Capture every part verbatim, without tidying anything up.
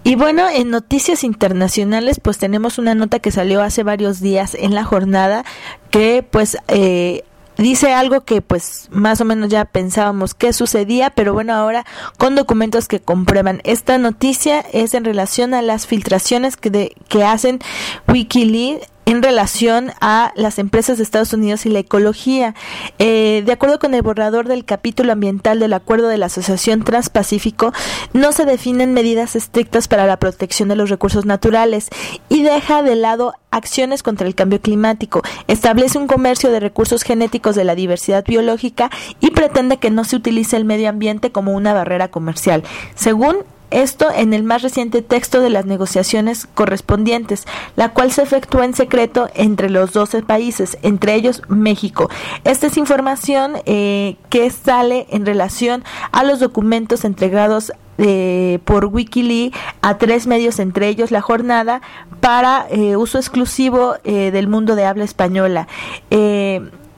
Y bueno, en noticias internacionales, pues tenemos una nota que salió hace varios días en La Jornada, que pues eh, dice algo que pues más o menos ya pensábamos que sucedía, pero bueno, ahora con documentos que comprueban. Esta noticia es en relación a las filtraciones que, de, que hacen Wikileaks en relación a las empresas de Estados Unidos y la ecología. Eh, de acuerdo con el borrador del capítulo ambiental del Acuerdo de la Asociación Transpacífico, no se definen medidas estrictas para la protección de los recursos naturales y deja de lado acciones contra el cambio climático. Establece un comercio de recursos genéticos de la diversidad biológica y pretende que no se utilice el medio ambiente como una barrera comercial. Según esto en el más reciente texto de las negociaciones correspondientes, la cual se efectuó en secreto entre los doce países, entre ellos México. Esta es información eh, que sale en relación a los documentos entregados Eh, por Wikileaks a tres medios, entre ellos La Jornada, para eh, uso exclusivo eh, del mundo de habla española. Eh,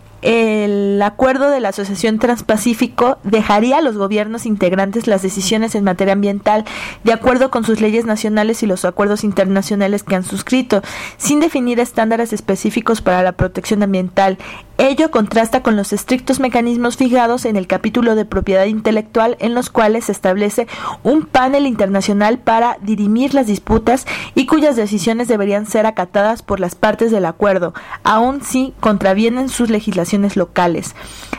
El acuerdo de la Asociación Transpacífico dejaría a los gobiernos integrantes las decisiones en materia ambiental de acuerdo con sus leyes nacionales y los acuerdos internacionales que han suscrito, sin definir estándares específicos para la protección ambiental. Ello contrasta con los estrictos mecanismos fijados en el capítulo de propiedad intelectual, en los cuales se establece un panel internacional para dirimir las disputas y cuyas decisiones deberían ser acatadas por las partes del acuerdo, aun si contravienen sus legislaciones locales.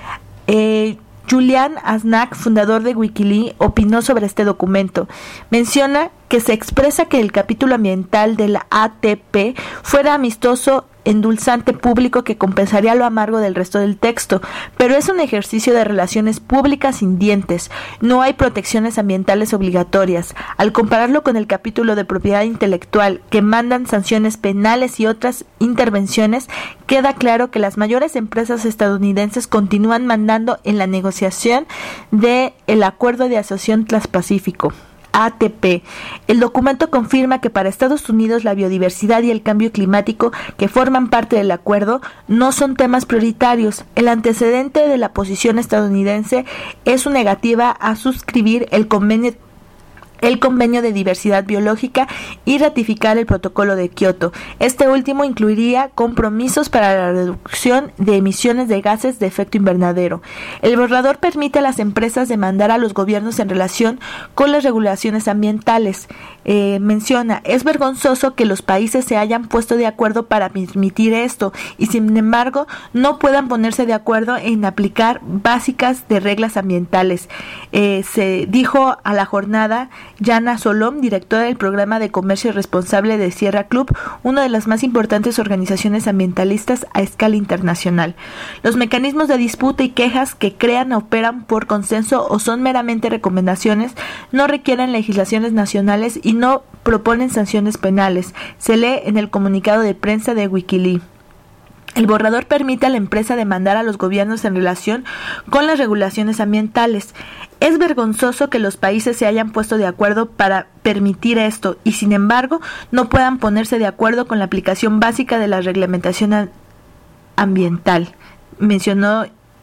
Eh, Julian Assange, fundador de Wikileaks, opinó sobre este documento. Menciona que se expresa que el capítulo ambiental de la A T P fuera amistoso, endulzante público que compensaría lo amargo del resto del texto, pero es un ejercicio de relaciones públicas sin dientes. No hay protecciones ambientales obligatorias. Al compararlo con el capítulo de propiedad intelectual, que mandan sanciones penales y otras intervenciones, queda claro que las mayores empresas estadounidenses continúan mandando en la negociación del Acuerdo de Asociación Transpacífico. A T P. El documento confirma que para Estados Unidos la biodiversidad y el cambio climático, que forman parte del acuerdo, no son temas prioritarios. El antecedente de la posición estadounidense es su negativa a suscribir el convenio el convenio de diversidad biológica y ratificar el protocolo de Kioto. Este último incluiría compromisos para la reducción de emisiones de gases de efecto invernadero. El borrador permite a las empresas demandar a los gobiernos en relación con las regulaciones ambientales. Eh, menciona, es vergonzoso que los países se hayan puesto de acuerdo para permitir esto y sin embargo no puedan ponerse de acuerdo en aplicar básicas de reglas ambientales. Eh, se dijo a La Jornada Yana Solom, directora del programa de comercio responsable de Sierra Club, una de las más importantes organizaciones ambientalistas a escala internacional. Los mecanismos de disputa y quejas que crean operan por consenso o son meramente recomendaciones, no requieren legislaciones nacionales y no proponen sanciones penales, se lee en el comunicado de prensa de Wikileaks. El borrador permite a la empresa demandar a los gobiernos en relación con las regulaciones ambientales. Es vergonzoso que los países se hayan puesto de acuerdo para permitir esto y, sin embargo, no puedan ponerse de acuerdo con la aplicación básica de la reglamentación ambiental, mencionó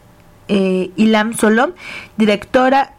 eh, Ilam Solom, directora.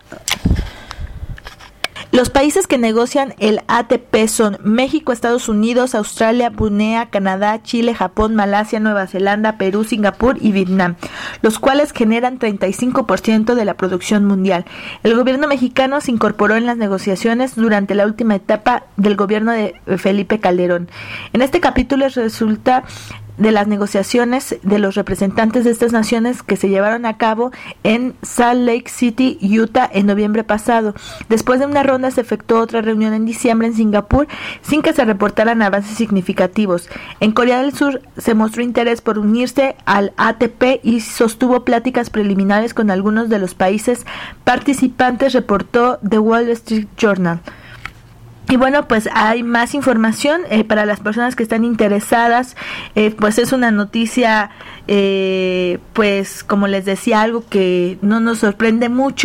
Los países que negocian el A T P son México, Estados Unidos, Australia, Brunei, Canadá, Chile, Japón, Malasia, Nueva Zelanda, Perú, Singapur y Vietnam, los cuales generan treinta y cinco por ciento de la producción mundial. El gobierno mexicano se incorporó en las negociaciones durante la última etapa del gobierno de Felipe Calderón. En este capítulo resulta de las negociaciones de los representantes de estas naciones que se llevaron a cabo en Salt Lake City, Utah, en noviembre pasado. Después de una ronda se efectuó otra reunión en diciembre en Singapur sin que se reportaran avances significativos. En Corea del Sur se mostró interés por unirse al A T P y sostuvo pláticas preliminares con algunos de los países participantes, reportó The Wall Street Journal. Y bueno, pues hay más información eh, para las personas que están interesadas. Eh, pues es una noticia, eh, pues como les decía, algo que no nos sorprende mucho,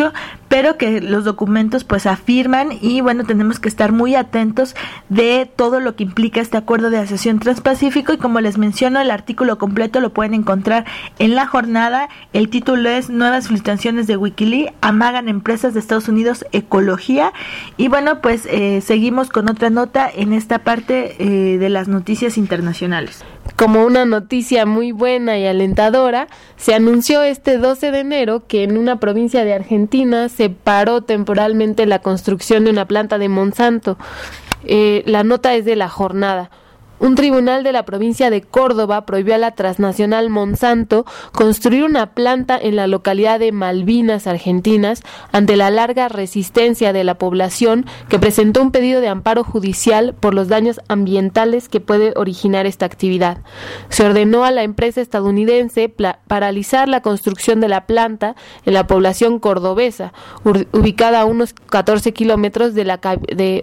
pero que los documentos pues afirman, y bueno, tenemos que estar muy atentos de todo lo que implica este acuerdo de asociación transpacífico. Y como les menciono, el artículo completo lo pueden encontrar en La Jornada. El título es Nuevas filtraciones de Wikileaks amagan empresas de Estados Unidos ecología. Y bueno, pues eh, seguimos con otra nota en esta parte eh, de las noticias internacionales. Como una noticia muy buena y alentadora, se anunció este doce de enero que en una provincia de Argentina se paró temporalmente la construcción de una planta de Monsanto. Eh, la nota es de La Jornada. Un tribunal de la provincia de Córdoba prohibió a la transnacional Monsanto construir una planta en la localidad de Malvinas, Argentinas, ante la larga resistencia de la población que presentó un pedido de amparo judicial por los daños ambientales que puede originar esta actividad. Se ordenó a la empresa estadounidense pla- paralizar la construcción de la planta en la población cordobesa, ur- ubicada a unos catorce kilómetros de la... Ca- de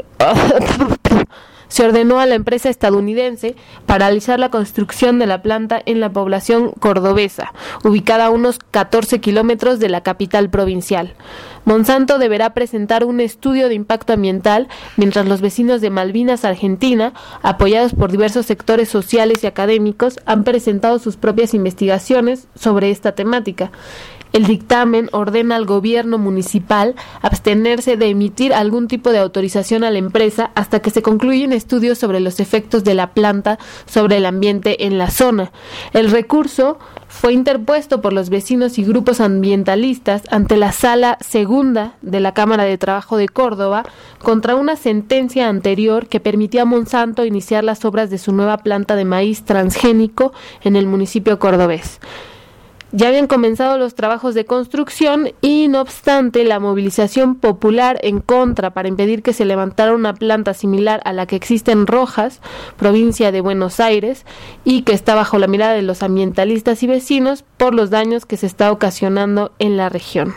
Se ordenó a la empresa estadounidense paralizar la construcción de la planta en la población cordobesa, ubicada a unos catorce kilómetros de la capital provincial. Monsanto deberá presentar un estudio de impacto ambiental, mientras los vecinos de Malvinas, Argentina, apoyados por diversos sectores sociales y académicos, han presentado sus propias investigaciones sobre esta temática. El dictamen ordena al gobierno municipal abstenerse de emitir algún tipo de autorización a la empresa hasta que se concluyan estudios sobre los efectos de la planta sobre el ambiente en la zona. El recurso fue interpuesto por los vecinos y grupos ambientalistas ante la Sala Segunda de la Cámara de Trabajo de Córdoba contra una sentencia anterior que permitía a Monsanto iniciar las obras de su nueva planta de maíz transgénico en el municipio cordobés. Ya habían comenzado los trabajos de construcción y, no obstante, la movilización popular en contra para impedir que se levantara una planta similar a la que existe en Rojas, provincia de Buenos Aires, y que está bajo la mirada de los ambientalistas y vecinos por los daños que se está ocasionando en la región.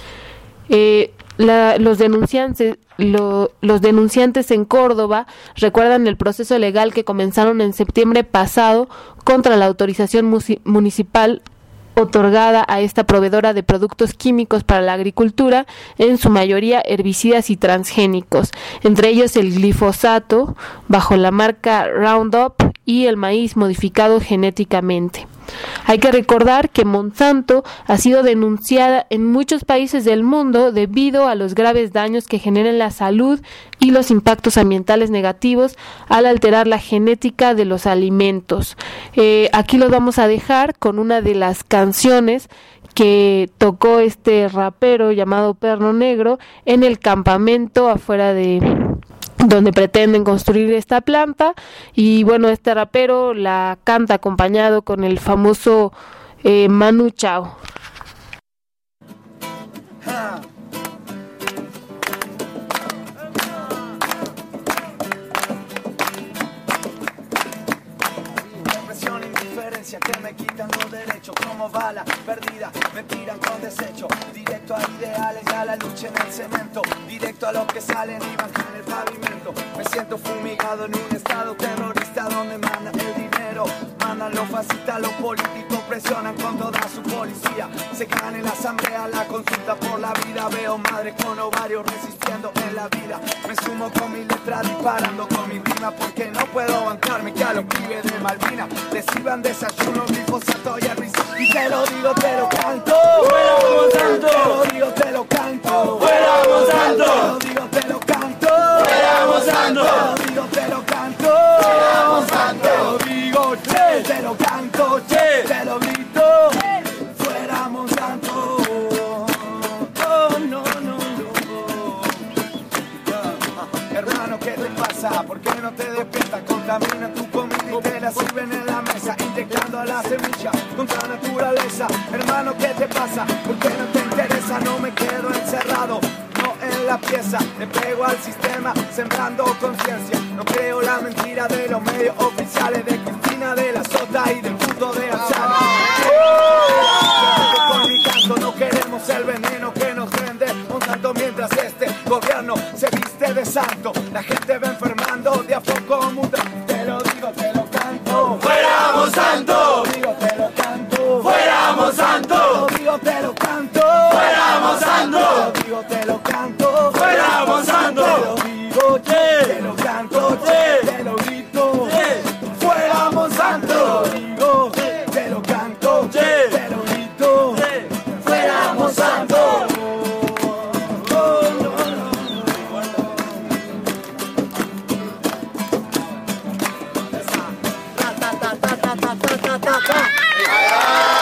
Eh, la, los denunciantes Lo, los denunciantes en Córdoba recuerdan el proceso legal que comenzaron en septiembre pasado contra la autorización musi- municipal otorgada a esta proveedora de productos químicos para la agricultura, en su mayoría herbicidas y transgénicos, entre ellos el glifosato bajo la marca Roundup y el maíz modificado genéticamente. Hay que recordar que Monsanto ha sido denunciada en muchos países del mundo debido a los graves daños que generan la salud y los impactos ambientales negativos al alterar la genética de los alimentos. Eh, aquí los vamos a dejar con una de las canciones que tocó este rapero llamado Perno Negro en el campamento afuera de donde pretenden construir esta planta. Y bueno, este rapero la canta acompañado con el famoso eh, Manu Chao. Que me quitan los derechos como bala perdida, me tiran con desecho, directo a ideales y a la lucha en el cemento, directo a los que salen y bajan el pavimento. Me siento fumigado en un estado terrorista donde mandan el dinero, mandan los fascistas, los políticos presionan con toda su policía, se quedan en la asamblea, la consulta por la vida, veo madres con ovarios resistiendo en la vida, me sumo con mi letra disparando con mi rima porque no puedo bancarme que a los pibes de Malvinas les sirvan desayuno, glifosato y herbicidas. Y te lo digo, te lo canto. ¡Fuera Monsanto! Te lo digo, te lo canto. ¡Fuera Monsanto! Te lo digo, te lo canto. ¡Fuera Monsanto! Te lo digo, te lo canto. ¡Fuera Monsanto! Te lo digo, che, te lo canto, che, te lo grito. Fuera Monsanto. Oh, no, no, no. Hermano, ¿qué te pasa? ¿Por qué no te despiertas? Contamina tu comida y te la sirven en la mesa, inyectando a la semilla contra naturaleza. Hermano, ¿qué te pasa? ¿Por qué no te interesa? No me quedo encerrado, no en la pieza. Le pego al sistema, sembrando conciencia. No creo la mentira de los medios oficiales, de Cristina, de la Sota y del puto de Achana. Con mi canto no queremos el veneno que nos vende Monsanto, mientras este gobierno se viste de santo. La gente va enfermando de a poco mutando. Te lo digo, te lo canto. ¡Fuera Monsanto! Te lo digo, te lo canto. ¡Fuera Monsanto! Te lo digo, te lo canto. ¡Fuera Monsanto! Te lo digo, te lo ta, ta, ta, ta.